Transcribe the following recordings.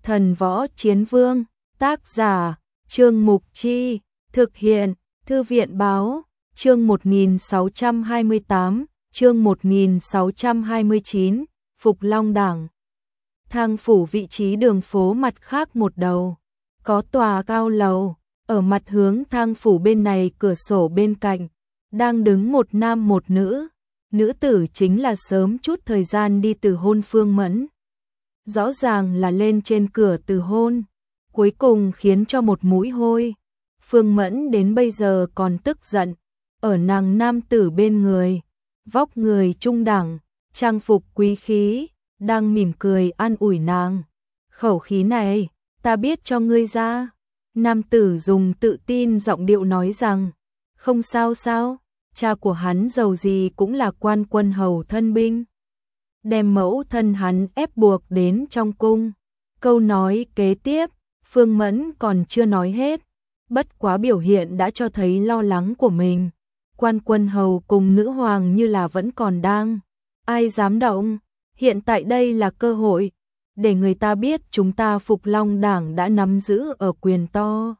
Thần Võ Chiến Vương, tác giả, Trương Mục Chi, thực hiện, Thư viện Báo, chương 1628, chương 1629, Phục Long Đảng. Thang phủ vị trí đường phố mặt khác một đầu, có tòa cao lầu, ở mặt hướng thang phủ bên này cửa sổ bên cạnh, đang đứng một nam một nữ, nữ tử chính là sớm chút thời gian đi từ hôn Phương Mẫn. Rõ ràng là lên trên cửa từ hôn, cuối cùng khiến cho một mũi hôi. Phương Mẫn đến bây giờ còn tức giận, ở nàng nam tử bên người, vóc người trung đẳng, trang phục quý khí, đang mỉm cười an ủi nàng. Khẩu khí này, ta biết cho ngươi ra. Nam tử dùng tự tin giọng điệu nói rằng, không sao sao, cha của hắn giàu gì cũng là quan quân hầu thân binh. Đem mẫu thân hắn ép buộc đến trong cung. Câu nói kế tiếp, Phương Mẫn còn chưa nói hết, bất quá biểu hiện đã cho thấy lo lắng của mình. Quan quân hầu cùng nữ hoàng như là vẫn còn đang. Ai dám động, hiện tại đây là cơ hội, để người ta biết chúng ta Phục Long Đảng đã nắm giữ ở quyền to.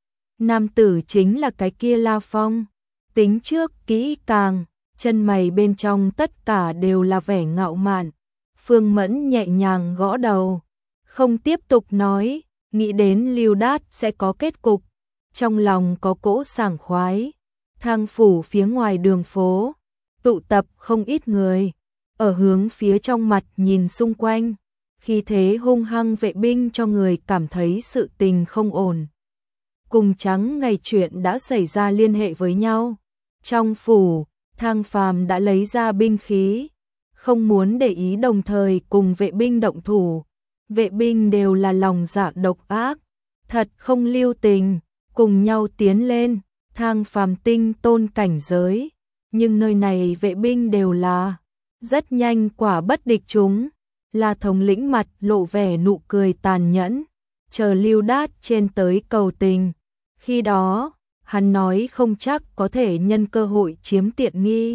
Nam tử chính là cái kia La Phong, tính trước kỹ càng, chân mày bên trong tất cả đều là vẻ ngạo mạn. Phương Mẫn nhẹ nhàng gõ đầu, không tiếp tục nói, nghĩ đến Lưu Đát sẽ có kết cục, trong lòng có cỗ sảng khoái. Thang phủ phía ngoài đường phố, tụ tập không ít người, ở hướng phía trong mặt nhìn xung quanh, khi thế hung hăng vệ binh cho người cảm thấy sự tình không ổn. Cùng trắng ngày chuyện đã xảy ra liên hệ với nhau. Trong phủ, Thang Phàm đã lấy ra binh khí, không muốn để ý đồng thời cùng vệ binh động thủ. Vệ binh đều là lòng dạ độc ác, thật không lưu tình, cùng nhau tiến lên. Thang Phàm tinh tôn cảnh giới, nhưng nơi này vệ binh đều là rất nhanh quả bất địch chúng. Là thống lĩnh mặt lộ vẻ nụ cười tàn nhẫn, chờ Lưu Đát trên tới cầu tình. Khi đó, hắn nói không chắc có thể nhân cơ hội chiếm tiện nghi.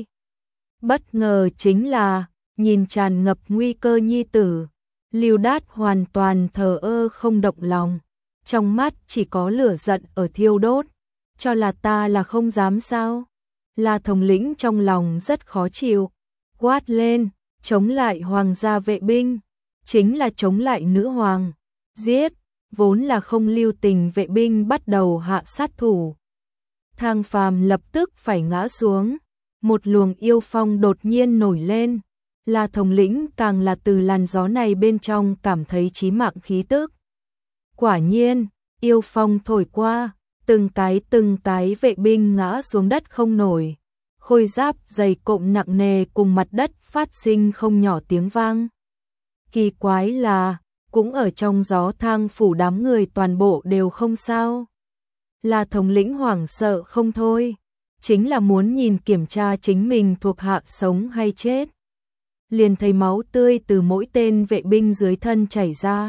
Bất ngờ chính là, nhìn tràn ngập nguy cơ nhi tử, Lưu Đát hoàn toàn thờ ơ không động lòng, trong mắt chỉ có lửa giận ở thiêu đốt. Cho là ta là không dám sao? Là thống lĩnh trong lòng rất khó chịu, quát lên, chống lại hoàng gia vệ binh, chính là chống lại nữ hoàng, giết, vốn là không lưu tình vệ binh bắt đầu hạ sát thủ. Thang Phàm lập tức phải ngã xuống, một luồng yêu phong đột nhiên nổi lên, là thống lĩnh càng là từ làn gió này bên trong cảm thấy chí mạng khí tức. Quả nhiên, yêu phong thổi qua, từng cái vệ binh ngã xuống đất không nổi. Khôi giáp dày cộm nặng nề cùng mặt đất phát sinh không nhỏ tiếng vang. Kỳ quái là, cũng ở trong gió thang phủ đám người toàn bộ đều không sao. Là thống lĩnh hoảng sợ không thôi, chính là muốn nhìn kiểm tra chính mình thuộc hạ sống hay chết. Liền thấy máu tươi từ mỗi tên vệ binh dưới thân chảy ra.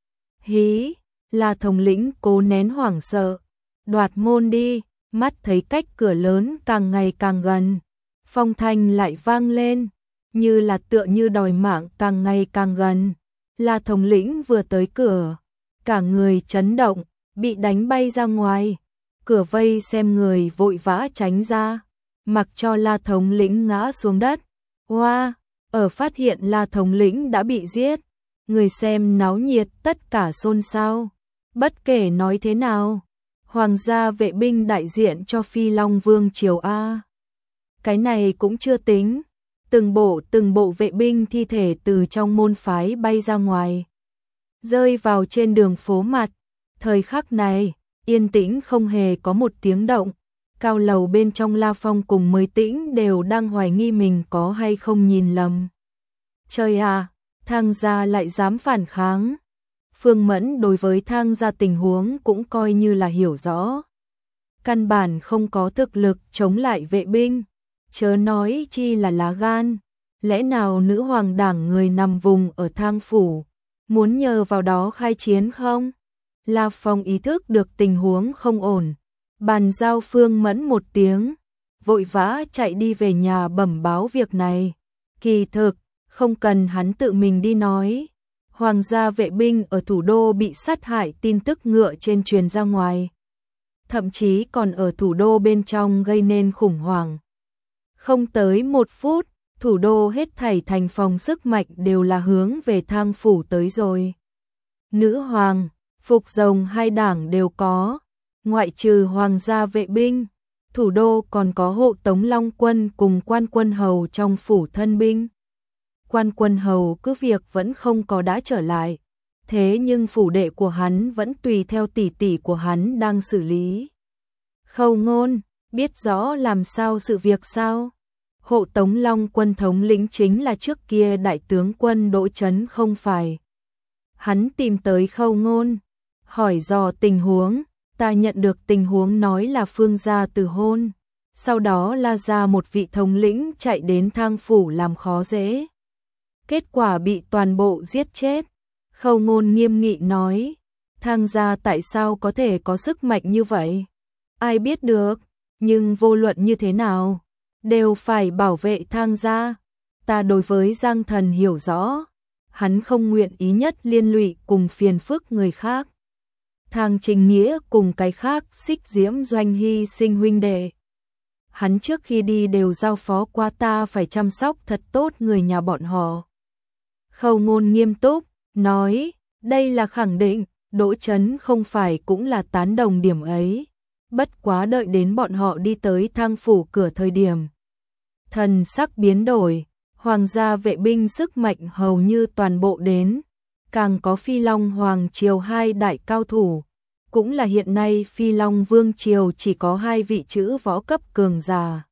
Hí, là thống lĩnh cố nén hoảng sợ, đoạt môn đi. Mắt thấy cách cửa lớn càng ngày càng gần, phong thanh lại vang lên, như là tựa như đòi mạng càng ngày càng gần. Là thống lĩnh vừa tới cửa, cả người chấn động, bị đánh bay ra ngoài. Cửa vây xem người vội vã tránh ra, mặc cho La thống lĩnh ngã xuống đất. Hoa, ở phát hiện La thống lĩnh đã bị giết, người xem náo nhiệt tất cả xôn xao. Bất kể nói thế nào, hoàng gia vệ binh đại diện cho Phi Long Vương triều A. Cái này cũng chưa tính, từng bộ vệ binh thi thể từ trong môn phái bay ra ngoài, rơi vào trên đường phố mặt. Thời khắc này, yên tĩnh không hề có một tiếng động. Cao lầu bên trong La Phong cùng Mới Tĩnh đều đang hoài nghi mình có hay không nhìn lầm. Trời à, Thang gia lại dám phản kháng. Phương Mẫn đối với Thang gia tình huống cũng coi như là hiểu rõ. Căn bản không có thực lực chống lại vệ binh, chớ nói chi là lá gan. Lẽ nào nữ hoàng đảng người nằm vùng ở Thang phủ, muốn nhờ vào đó khai chiến không? La Phong ý thức được tình huống không ổn, bàn giao Phương Mẫn một tiếng, vội vã chạy đi về nhà bẩm báo việc này. Kỳ thực, không cần hắn tự mình đi nói. Hoàng gia vệ binh ở thủ đô bị sát hại tin tức ngựa trên truyền ra ngoài. Thậm chí còn ở thủ đô bên trong gây nên khủng hoảng. Không tới 1 phút, thủ đô hết thảy thành phòng sức mạnh đều là hướng về Thang phủ tới rồi. Nữ hoàng, phục rồng hai đảng đều có, ngoại trừ hoàng gia vệ binh, thủ đô còn có hộ tống Long quân cùng quan quân hầu trong phủ thân binh. Quan quân hầu cứ việc vẫn không có đã trở lại, thế nhưng phủ đệ của hắn vẫn tùy theo tỷ tỷ của hắn đang xử lý. Khâu Ngôn, biết rõ làm sao sự việc sao? Hộ tống Long quân thống lĩnh chính là trước kia đại tướng quân Đỗ Chấn không phải. Hắn tìm tới Khâu Ngôn, hỏi dò tình huống, ta nhận được tình huống nói là Phương gia từ hôn, sau đó la ra một vị thống lĩnh chạy đến Thang phủ làm khó dễ. Kết quả bị toàn bộ giết chết. Khâu Ngôn nghiêm nghị nói, Thang gia tại sao có thể có sức mạnh như vậy? Ai biết được, nhưng vô luận như thế nào, đều phải bảo vệ Thang gia. Ta đối với Giang Thần hiểu rõ, hắn không nguyện ý nhất liên lụy cùng phiền phức người khác. Thang Trình Nghĩa cùng cái khác Xích Diễm Doanh hy sinh huynh đệ. Hắn trước khi đi đều giao phó qua ta phải chăm sóc thật tốt người nhà bọn họ. Khâu Ngôn nghiêm túc, nói, đây là khẳng định, Đỗ Chấn không phải cũng là tán đồng điểm ấy. Bất quá đợi đến bọn họ đi tới Thang phủ cửa thời điểm. Thần sắc biến đổi, hoàng gia vệ binh sức mạnh hầu như toàn bộ đến. Càng có Phi Long Hoàng Triều hai đại cao thủ. Cũng là hiện nay Phi Long Vương Triều chỉ có 2 vị chữ võ cấp cường giả.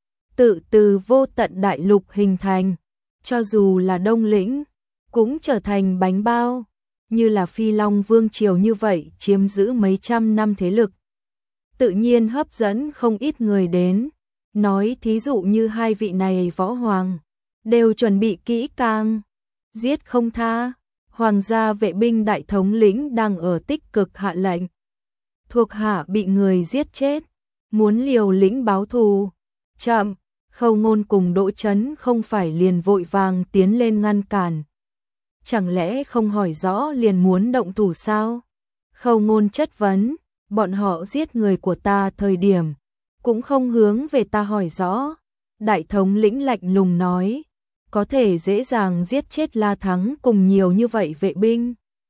Tự từ vô tận đại lục hình thành, cho dù là Đông Lĩnh, cũng trở thành bánh bao, như là Phi Long Vương Triều như vậy chiếm giữ mấy trăm năm thế lực. Tự nhiên hấp dẫn không ít người đến, nói thí dụ như 2 vị này võ hoàng, đều chuẩn bị kỹ càng, giết không tha. Hoàng gia vệ binh đại thống lĩnh đang ở tích cực hạ lệnh. Thuộc hạ bị người giết chết, muốn liều lĩnh báo thù. Chậm, Khâu Ngôn cùng Đỗ Chấn không phải liền vội vàng tiến lên ngăn cản. Chẳng lẽ không hỏi rõ liền muốn động thủ sao? Khâu Ngôn chất vấn, bọn họ giết người của ta thời điểm, cũng không hướng về ta hỏi rõ. Đại thống lĩnh lạnh lùng nói, có thể dễ dàng giết chết La Thắng cùng nhiều như vậy vệ binh.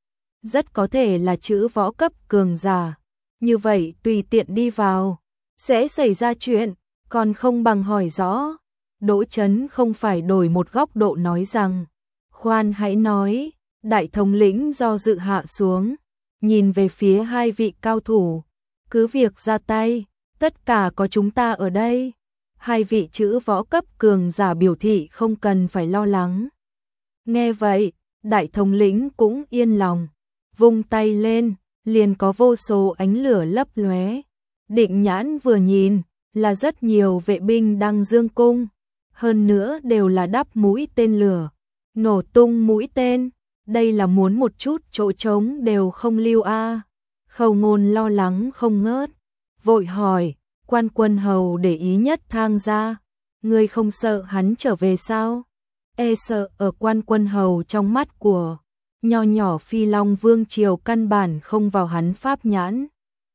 Rất có thể là chữ võ cấp cường giả, như vậy tùy tiện đi vào, sẽ xảy ra chuyện, còn không bằng hỏi rõ. Đỗ Chấn không phải đổi một góc độ nói rằng, khoan hãy nói, đại thống lĩnh do dự hạ xuống, nhìn về phía 2 vị cao thủ, cứ việc ra tay, tất cả có chúng ta ở đây. 2 vị chữ võ cấp cường giả biểu thị không cần phải lo lắng. Nghe vậy, đại thống lĩnh cũng yên lòng, vung tay lên, liền có vô số ánh lửa lấp lóe. Định nhãn vừa nhìn, là rất nhiều vệ binh đang dương cung, hơn nữa đều là đắp mũi tên lửa, nổ tung mũi tên, đây là muốn một chút chỗ trống đều không lưu a. Khâu Ngôn lo lắng không ngớt, vội hỏi, quan quân hầu để ý nhất Thang gia, ngươi không sợ hắn trở về sao? E sợ ở quan quân hầu trong mắt của nho nhỏ Phi Long Vương Triều căn bản không vào hắn pháp nhãn.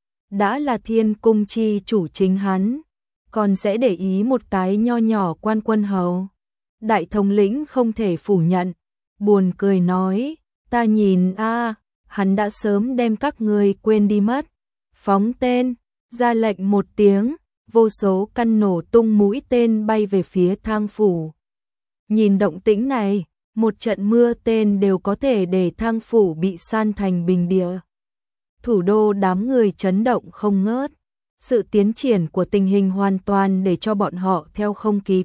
Đã là thiên cung chi chủ chính hắn, còn sẽ để ý một cái nho nhỏ quan quân hầu. Đại thống lĩnh không thể phủ nhận, buồn cười nói, ta nhìn hắn đã sớm đem các ngươi quên đi mất. Phóng tên, ra lệnh một tiếng, vô số căn nổ tung mũi tên bay về phía Thang phủ. Nhìn động tĩnh này, một trận mưa tên đều có thể để Thang phủ bị san thành bình địa. Thủ đô đám người chấn động không ngớt, sự tiến triển của tình hình hoàn toàn để cho bọn họ theo không kịp.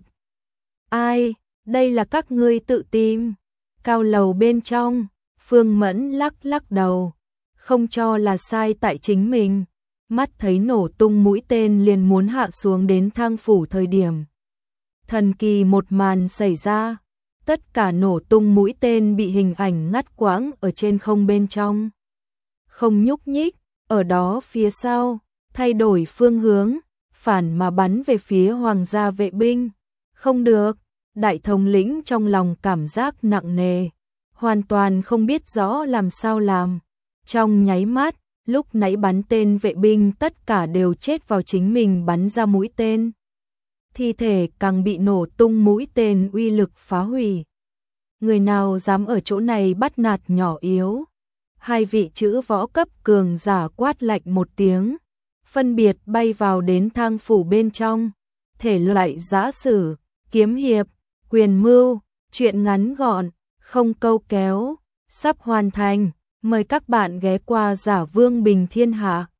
Ai, đây là các ngươi tự tìm. Cao lầu bên trong, Phương Mẫn lắc lắc đầu, không cho là sai tại chính mình. Mắt thấy nổ tung mũi tên liền muốn hạ xuống đến Thang phủ thời điểm. Thần kỳ một màn xảy ra, tất cả nổ tung mũi tên bị hình ảnh ngắt quãng ở trên không bên trong. Không nhúc nhích, ở đó phía sau, thay đổi phương hướng, phản mà bắn về phía hoàng gia vệ binh. Không được, đại thống lĩnh trong lòng cảm giác nặng nề. hoàn toàn không biết rõ làm sao làm. Trong nháy mắt, lúc nãy bắn tên vệ binh tất cả đều chết vào chính mình bắn ra mũi tên. Thi thể càng bị nổ tung mũi tên uy lực phá hủy. Người nào dám ở chỗ này bắt nạt nhỏ yếu? Hai vị chữ võ cấp cường giả quát lạnh một tiếng, phân biệt bay vào đến thang phủ bên trong. Thể loại giã sử, kiếm hiệp, quyền mưu, truyện ngắn gọn, không câu kéo, sắp hoàn thành. Mời các bạn ghé qua Giả Vương Bình Thiên Hạ.